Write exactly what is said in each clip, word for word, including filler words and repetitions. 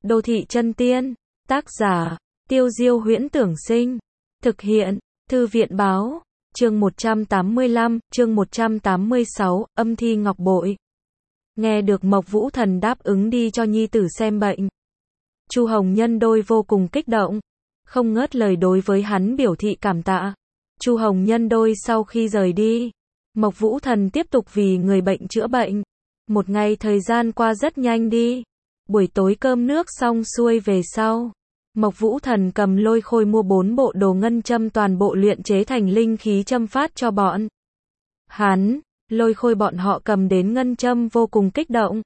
Đô thị chân tiên, tác giả, Tiêu Diêu Huyễn Tưởng Sinh, thực hiện, Thư viện Báo, chương một trăm tám mươi lăm, chương một trăm tám mươi sáu, âm thi ngọc bội. Nghe được Mộc Vũ Thần đáp ứng đi cho nhi tử xem bệnh, Chu Hồng Nhân đôi vô cùng kích động, không ngớt lời đối với hắn biểu thị cảm tạ. Chu Hồng Nhân đôi sau khi rời đi, Mộc Vũ Thần tiếp tục vì người bệnh chữa bệnh. Một ngày thời gian qua rất nhanh đi. Buổi tối cơm nước xong xuôi về sau, Mộc Vũ Thần cầm Lôi Khôi mua bốn bộ đồ ngân châm toàn bộ luyện chế thành linh khí châm phát cho bọn hắn. Lôi Khôi bọn họ cầm đến ngân châm vô cùng kích động,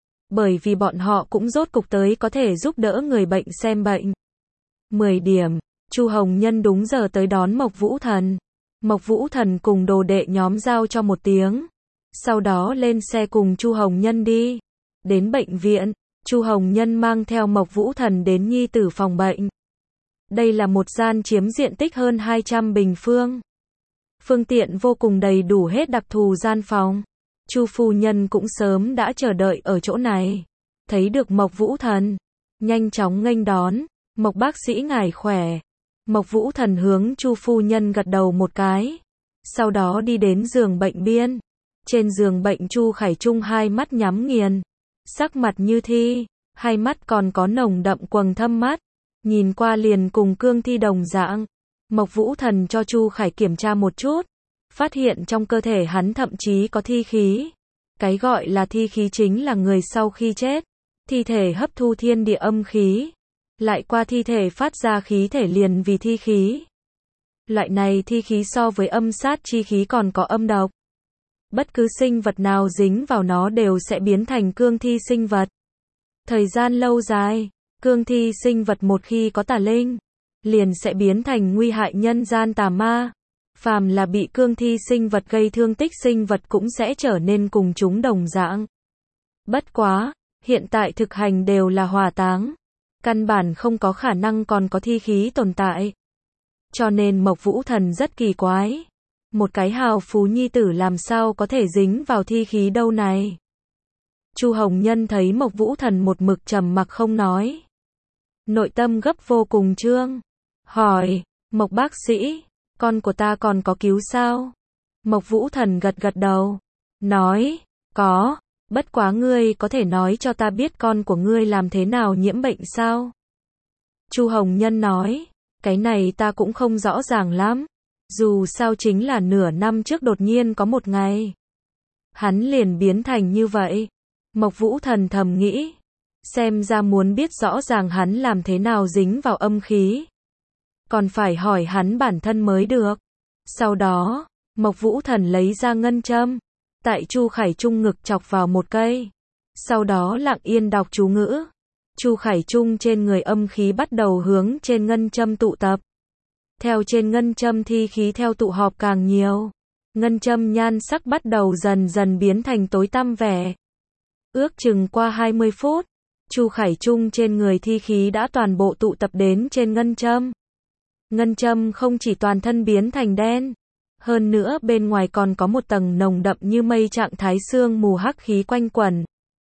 bởi vì bọn họ cũng rốt cục tới có thể giúp đỡ người bệnh xem bệnh. mười điểm, Chu Hồng Nhân đúng giờ tới đón Mộc Vũ Thần. Mộc Vũ Thần cùng đồ đệ nhóm giao cho một tiếng, sau đó lên xe cùng Chu Hồng Nhân đi. Đến bệnh viện, Chu Hồng Nhân mang theo Mộc Vũ Thần đến nhi tử phòng bệnh. Đây là một gian chiếm diện tích hơn hai trăm bình phương. Phương tiện vô cùng đầy đủ hết đặc thù gian phòng. Chu phu nhân cũng sớm đã chờ đợi ở chỗ này. Thấy được Mộc Vũ Thần, nhanh chóng nghênh đón. Mộc bác sĩ ngài khỏe. Mộc Vũ Thần hướng Chu phu nhân gật đầu một cái. Sau đó đi đến giường bệnh biên. Trên giường bệnh Chu Khải Trung hai mắt nhắm nghiền, sắc mặt như thi, hai mắt còn có nồng đậm quầng thâm mắt, nhìn qua liền cùng cương thi đồng dạng. Mộc Vũ Thần cho Chu Khải kiểm tra một chút, phát hiện trong cơ thể hắn thậm chí có thi khí. Cái gọi là thi khí chính là người sau khi chết, thi thể hấp thu thiên địa âm khí, lại qua thi thể phát ra khí thể liền vì thi khí. Loại này thi khí so với âm sát chi khí còn có âm độc. Bất cứ sinh vật nào dính vào nó đều sẽ biến thành cương thi sinh vật. Thời gian lâu dài, cương thi sinh vật một khi có tà linh, liền sẽ biến thành nguy hại nhân gian tà ma. Phàm là bị cương thi sinh vật gây thương tích sinh vật cũng sẽ trở nên cùng chúng đồng dạng. Bất quá, hiện tại thực hành đều là hỏa táng, căn bản không có khả năng còn có thi khí tồn tại. Cho nên Mộc Vũ Thần rất kỳ quái. Một cái hào phú nhi tử làm sao có thể dính vào thi khí đâu này. Chu Hồng Nhân thấy Mộc Vũ Thần một mực trầm mặc không nói, nội tâm gấp vô cùng trương, hỏi, Mộc bác sĩ, con của ta còn có cứu sao? Mộc Vũ Thần gật gật đầu, nói, có, bất quá ngươi có thể nói cho ta biết con của ngươi làm thế nào nhiễm bệnh sao? Chu Hồng Nhân nói, cái này ta cũng không rõ ràng lắm. Dù sao chính là nửa năm trước đột nhiên có một ngày, hắn liền biến thành như vậy. Mộc Vũ Thần thầm nghĩ, xem ra muốn biết rõ ràng hắn làm thế nào dính vào âm khí, còn phải hỏi hắn bản thân mới được. Sau đó, Mộc Vũ Thần lấy ra ngân châm, tại Chu Khải Trung ngực chọc vào một cây, sau đó lặng yên đọc chú ngữ. Chu Khải Trung trên người âm khí bắt đầu hướng trên ngân châm tụ tập. Theo trên ngân châm thi khí theo tụ họp càng nhiều, ngân châm nhan sắc bắt đầu dần dần biến thành tối tăm vẻ. Ước chừng qua hai mươi phút, Chu Khải Trung trên người thi khí đã toàn bộ tụ tập đến trên ngân châm. Ngân châm không chỉ toàn thân biến thành đen, hơn nữa bên ngoài còn có một tầng nồng đậm như mây trạng thái sương mù hắc khí quanh quẩn.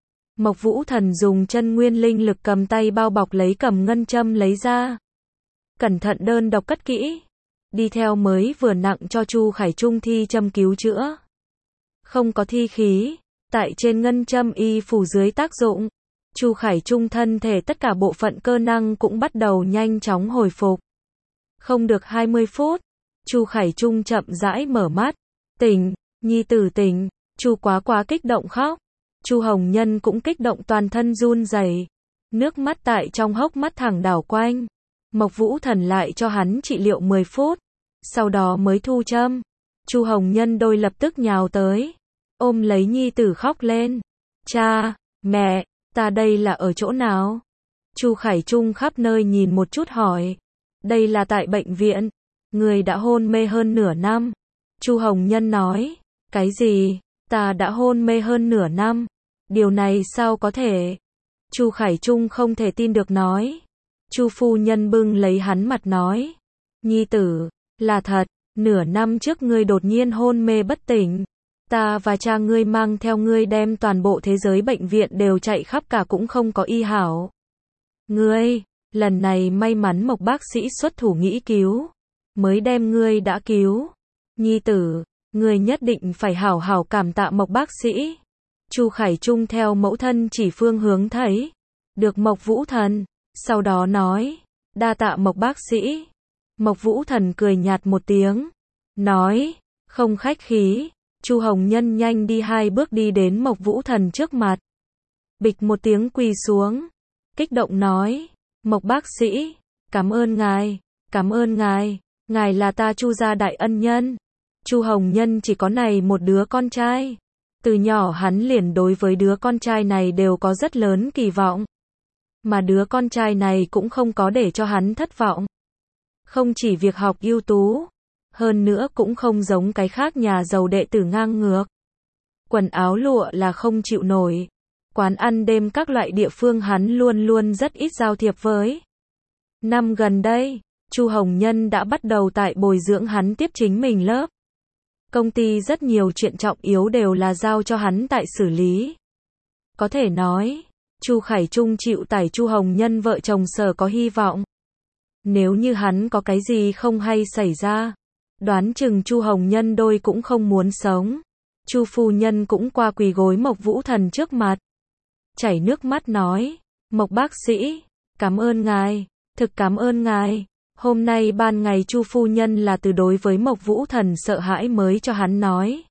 Mộc Vũ Thần dùng chân nguyên linh lực cầm tay bao bọc lấy cầm ngân châm lấy ra, cẩn thận đơn độc cất kỹ, đi theo mới vừa nặng cho Chu Khải Trung thi châm cứu chữa. Không có thi khí, tại trên ngân châm y phủ dưới tác dụng, Chu Khải Trung thân thể tất cả bộ phận cơ năng cũng bắt đầu nhanh chóng hồi phục. Không được hai mươi phút, Chu Khải Trung chậm rãi mở mắt, tỉnh, nhi tử tỉnh. Chu Quá Quá kích động khóc, Chu Hồng Nhân cũng kích động toàn thân run rẩy, nước mắt tại trong hốc mắt thẳng đảo quanh. Mộc Vũ Thần lại cho hắn trị liệu mười phút, sau đó mới thu châm. Chu Hồng Nhân đôi lập tức nhào tới, ôm lấy nhi tử khóc lên. Cha, mẹ, ta đây là ở chỗ nào? Chu Khải Trung khắp nơi nhìn một chút hỏi. Đây là tại bệnh viện, người đã hôn mê hơn nửa năm. Chu Hồng Nhân nói, cái gì? Ta đã hôn mê hơn nửa năm? Điều này sao có thể? Chu Khải Trung không thể tin được nói. Chu phu nhân bưng lấy hắn mặt nói, nhi tử, là thật, nửa năm trước ngươi đột nhiên hôn mê bất tỉnh, ta và cha ngươi mang theo ngươi đem toàn bộ thế giới bệnh viện đều chạy khắp cả cũng không có y hảo. Ngươi, lần này may mắn Mộc bác sĩ xuất thủ nghĩ cứu, mới đem ngươi đã cứu. Nhi tử, ngươi nhất định phải hảo hảo cảm tạ Mộc bác sĩ. Chu Khải Trung theo mẫu thân chỉ phương hướng thấy được Mộc Vũ Thần, sau đó nói, đa tạ Mộc bác sĩ. Mộc Vũ Thần cười nhạt một tiếng, nói, không khách khí. Chu Hồng Nhân nhanh đi hai bước đi đến Mộc Vũ Thần trước mặt. Bịch một tiếng quỳ xuống, kích động nói, Mộc bác sĩ, cảm ơn ngài, cảm ơn ngài, ngài là ta Chu gia đại ân nhân. Chu Hồng Nhân chỉ có này một đứa con trai. Từ nhỏ hắn liền đối với đứa con trai này đều có rất lớn kỳ vọng. Mà đứa con trai này cũng không có để cho hắn thất vọng. Không chỉ việc học ưu tú, hơn nữa cũng không giống cái khác nhà giàu đệ tử ngang ngược. Quần áo lụa là không chịu nổi. Quán ăn đêm các loại địa phương hắn luôn luôn rất ít giao thiệp với. Năm gần đây, Chu Hồng Nhân đã bắt đầu tại bồi dưỡng hắn tiếp chính mình lớp. Công ty rất nhiều chuyện trọng yếu đều là giao cho hắn tại xử lý. Có thể nói, Chu Khải Trung chịu tải Chu Hồng Nhân vợ chồng Sở có hy vọng. Nếu như hắn có cái gì không hay xảy ra, đoán chừng Chu Hồng Nhân đôi cũng không muốn sống. Chu phu nhân cũng qua quỳ gối Mộc Vũ Thần trước mặt, chảy nước mắt nói, Mộc bác sĩ, cảm ơn ngài, thực cảm ơn ngài. Hôm nay ban ngày Chu phu nhân là từ đối với Mộc Vũ Thần sợ hãi mới cho hắn nói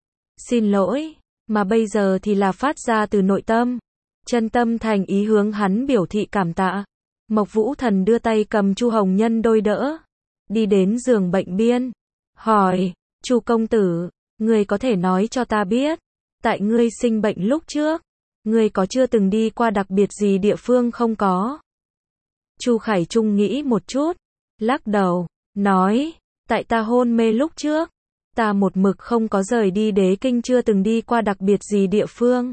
xin lỗi, mà bây giờ thì là phát ra từ nội tâm, chân tâm thành ý hướng hắn biểu thị cảm tạ. Mộc Vũ Thần đưa tay cầm Chu Hồng Nhân đôi đỡ, đi đến giường bệnh biên, hỏi, Chu công tử, ngươi có thể nói cho ta biết, tại ngươi sinh bệnh lúc trước, ngươi có chưa từng đi qua đặc biệt gì địa phương không có? Chu Khải Trung nghĩ một chút, lắc đầu, nói, tại ta hôn mê lúc trước, ta một mực không có rời đi Đế Kinh, chưa từng đi qua đặc biệt gì địa phương.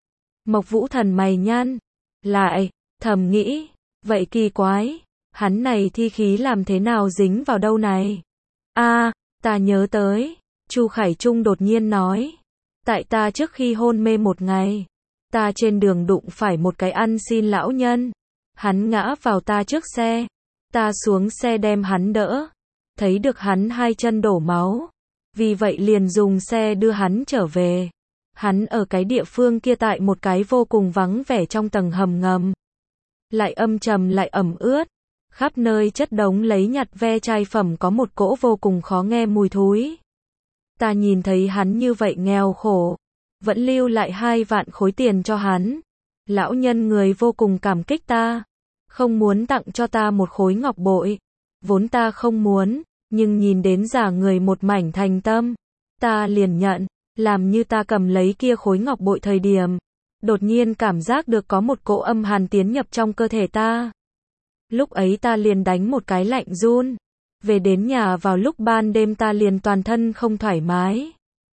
Mộc Vũ Thần mày nhăn lại, thầm nghĩ, vậy kỳ quái, hắn này thi khí làm thế nào dính vào đâu này? A, à, ta nhớ tới, Chu Khải Trung đột nhiên nói, tại ta trước khi hôn mê một ngày, ta trên đường đụng phải một cái ăn xin lão nhân, hắn ngã vào ta trước xe, ta xuống xe đem hắn đỡ, thấy được hắn hai chân đổ máu, vì vậy liền dùng xe đưa hắn trở về. Hắn ở cái địa phương kia tại một cái vô cùng vắng vẻ trong tầng hầm ngầm, lại âm trầm lại ẩm ướt, khắp nơi chất đống lấy nhặt ve chai phẩm, có một cỗ vô cùng khó nghe mùi thúi. Ta nhìn thấy hắn như vậy nghèo khổ, vẫn lưu lại hai vạn khối tiền cho hắn. Lão nhân người vô cùng cảm kích ta, không muốn tặng cho ta một khối ngọc bội, vốn ta không muốn, nhưng nhìn đến giả người một mảnh thành tâm, ta liền nhận. Làm như ta cầm lấy kia khối ngọc bội thời điểm, đột nhiên cảm giác được có một cỗ âm hàn tiến nhập trong cơ thể ta. Lúc ấy ta liền đánh một cái lạnh run. Về đến nhà vào lúc ban đêm ta liền toàn thân không thoải mái,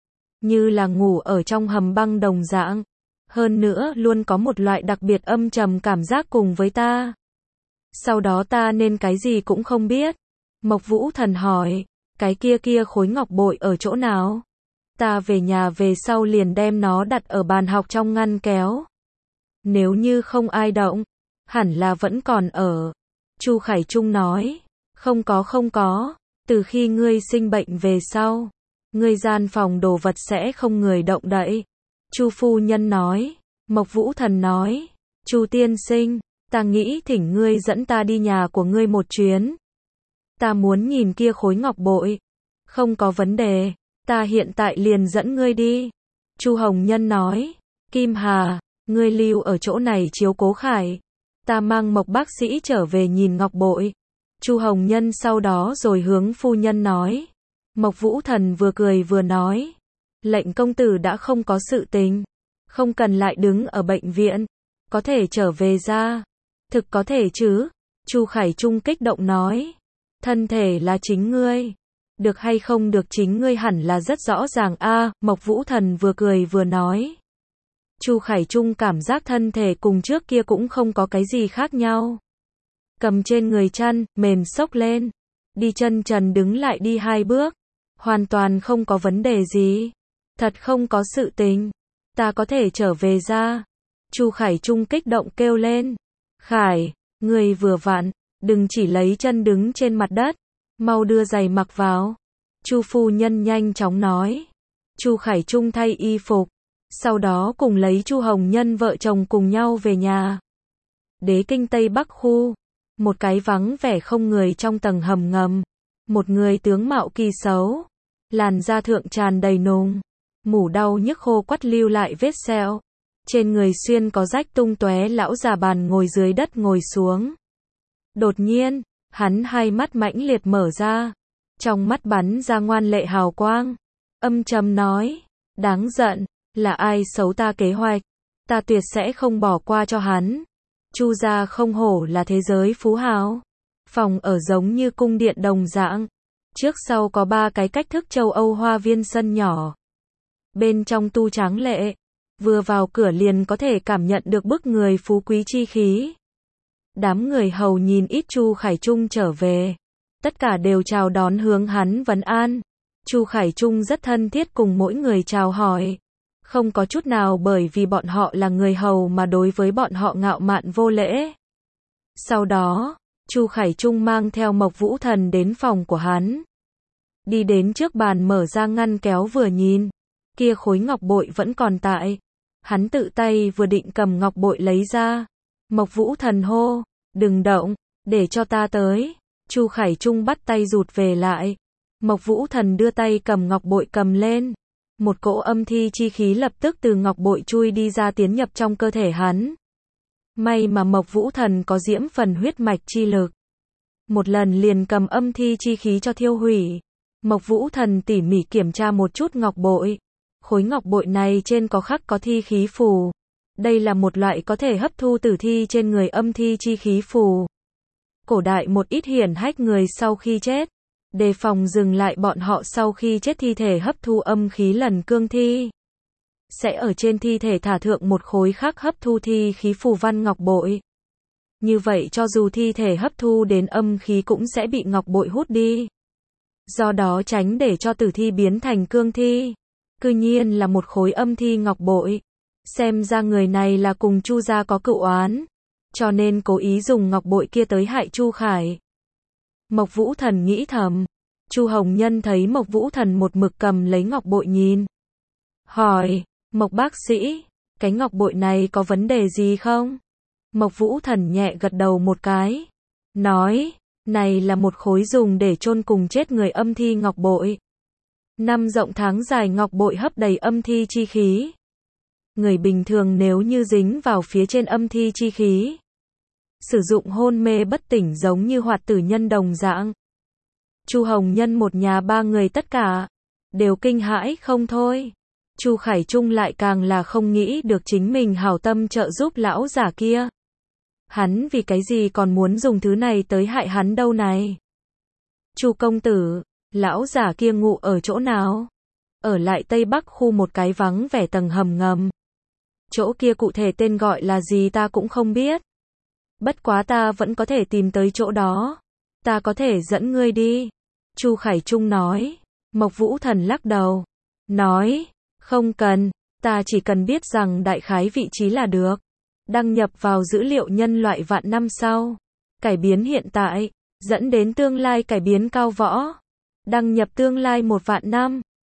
như là ngủ ở trong hầm băng đồng dạng. Hơn nữa luôn có một loại đặc biệt âm trầm cảm giác cùng với ta. Sau đó ta nên cái gì cũng không biết. Mộc Vũ Thần hỏi, cái kia kia khối ngọc bội ở chỗ nào? Ta về nhà về sau liền đem nó đặt ở bàn học trong ngăn kéo. Nếu như không ai động, hẳn là vẫn còn ở. Chu Khải Trung nói, không có không có, từ khi ngươi sinh bệnh về sau, ngươi gian phòng đồ vật sẽ không người động đậy. Chu phu nhân nói. Mộc Vũ Thần nói, Chu tiên sinh, ta nghĩ thỉnh ngươi dẫn ta đi nhà của ngươi một chuyến. Ta muốn nhìn kia khối ngọc bội. Không có vấn đề, ta hiện tại liền dẫn ngươi đi. Chu Hồng Nhân nói, Kim Hà, ngươi lưu ở chỗ này chiếu cố Khải. Ta mang Mộc bác sĩ trở về nhìn ngọc bội. Chu Hồng Nhân sau đó rồi hướng phu nhân nói. Mộc Vũ Thần vừa cười vừa nói, lệnh công tử đã không có sự tình, không cần lại đứng ở bệnh viện, có thể trở về ra. Thực có thể chứ? Chu Khải Trung kích động nói, thân thể là chính ngươi, được hay không được chính ngươi hẳn là rất rõ ràng a. À, Mộc Vũ Thần vừa cười vừa nói. Chu Khải Trung cảm giác thân thể cùng trước kia cũng không có cái gì khác nhau. Cầm trên người chăn, mềm xốc lên, đi chân trần đứng lại đi hai bước, hoàn toàn không có vấn đề gì. Thật không có sự tình, ta có thể trở về ra. Chu Khải Trung kích động kêu lên, Khải, Người vừa vặn, đừng chỉ lấy chân đứng trên mặt đất, mau đưa giày mặc vào. Chu phu nhân nhanh chóng nói. Chu Khải Trung thay y phục, sau đó cùng lấy Chu Hồng Nhân vợ chồng cùng nhau về nhà. Đế kinh Tây Bắc khu, một cái vắng vẻ không người trong tầng hầm ngầm, một người tướng mạo kỳ xấu, làn da thượng tràn đầy nùng, mủ đau nhức khô quắt lưu lại vết sẹo, trên người xuyên có rách tung tóe, lão già bàn ngồi dưới đất ngồi xuống. Đột nhiên, hắn hai mắt mãnh liệt mở ra, trong mắt bắn ra ngoan lệ hào quang, âm trầm nói, đáng giận, là ai xấu ta kế hoạch, ta tuyệt sẽ không bỏ qua cho hắn. Chu gia không hổ là thế giới phú hào, phòng ở giống như cung điện đồng dạng, trước sau có ba cái cách thức châu Âu hoa viên sân nhỏ. Bên trong tu tráng lệ, vừa vào cửa liền có thể cảm nhận được bức người phú quý chi khí. Đám người hầu nhìn ít Chu Khải Trung trở về, tất cả đều chào đón hướng hắn vấn an. Chu Khải Trung rất thân thiết cùng mỗi người chào hỏi, không có chút nào bởi vì bọn họ là người hầu mà đối với bọn họ ngạo mạn vô lễ. Sau đó, Chu Khải Trung mang theo Mộc Vũ Thần đến phòng của hắn. Đi đến trước bàn mở ra ngăn kéo vừa nhìn, kia khối ngọc bội vẫn còn tại. Hắn tự tay vừa định cầm ngọc bội lấy ra. Mộc Vũ Thần hô, đừng động, để cho ta tới. Chu Khải Trung bắt tay rụt về lại. Mộc Vũ Thần đưa tay cầm ngọc bội cầm lên. Một cỗ âm thi chi khí lập tức từ ngọc bội chui đi ra tiến nhập trong cơ thể hắn. May mà Mộc Vũ Thần có diễm phần huyết mạch chi lực. Một lần liền cầm âm thi chi khí cho thiêu hủy. Mộc Vũ Thần tỉ mỉ kiểm tra một chút ngọc bội. Khối ngọc bội này trên có khắc có thi khí phù. Đây là một loại có thể hấp thu tử thi trên người âm thi chi khí phù. Cổ đại một ít hiển hách người sau khi chết, đề phòng dừng lại bọn họ sau khi chết thi thể hấp thu âm khí lần cương thi. Sẽ ở trên thi thể thả thượng một khối khác hấp thu thi khí phù văn ngọc bội. Như vậy cho dù thi thể hấp thu đến âm khí cũng sẽ bị ngọc bội hút đi. Do đó tránh để cho tử thi biến thành cương thi. Cư nhiên là một khối âm thi ngọc bội. Xem ra người này là cùng Chu gia có cựu oán, cho nên cố ý dùng ngọc bội kia tới hại Chu Khải. Mộc Vũ Thần nghĩ thầm. Chu Hồng Nhân thấy Mộc Vũ Thần một mực cầm lấy ngọc bội nhìn. Hỏi, Mộc bác sĩ, cái ngọc bội này có vấn đề gì không? Mộc Vũ Thần nhẹ gật đầu một cái. Nói, này là một khối dùng để chôn cùng chết người âm thi ngọc bội. Năm rộng tháng dài ngọc bội hấp đầy âm thi chi khí. Người bình thường nếu như dính vào phía trên âm thi chi khí, sử dụng hôn mê bất tỉnh giống như hoạt tử nhân đồng dạng. Chu Hồng Nhân một nhà ba người tất cả đều kinh hãi không thôi. Chu Khải Trung lại càng là không nghĩ được chính mình hảo tâm trợ giúp lão giả kia. Hắn vì cái gì còn muốn dùng thứ này tới hại hắn đâu này? Chu công tử, lão giả kia ngụ ở chỗ nào? Ở lại Tây Bắc khu một cái vắng vẻ tầng hầm ngầm. Chỗ kia cụ thể tên gọi là gì ta cũng không biết. Bất quá ta vẫn có thể tìm tới chỗ đó. Ta có thể dẫn ngươi đi. Chu Khải Trung nói. Mộc Vũ Thần lắc đầu. Nói, không cần, ta chỉ cần biết rằng đại khái vị trí là được. Đăng nhập vào dữ liệu nhân loại vạn năm sau. Cải biến hiện tại, dẫn đến tương lai cải biến cao võ. Đăng nhập tương lai một vạn năm.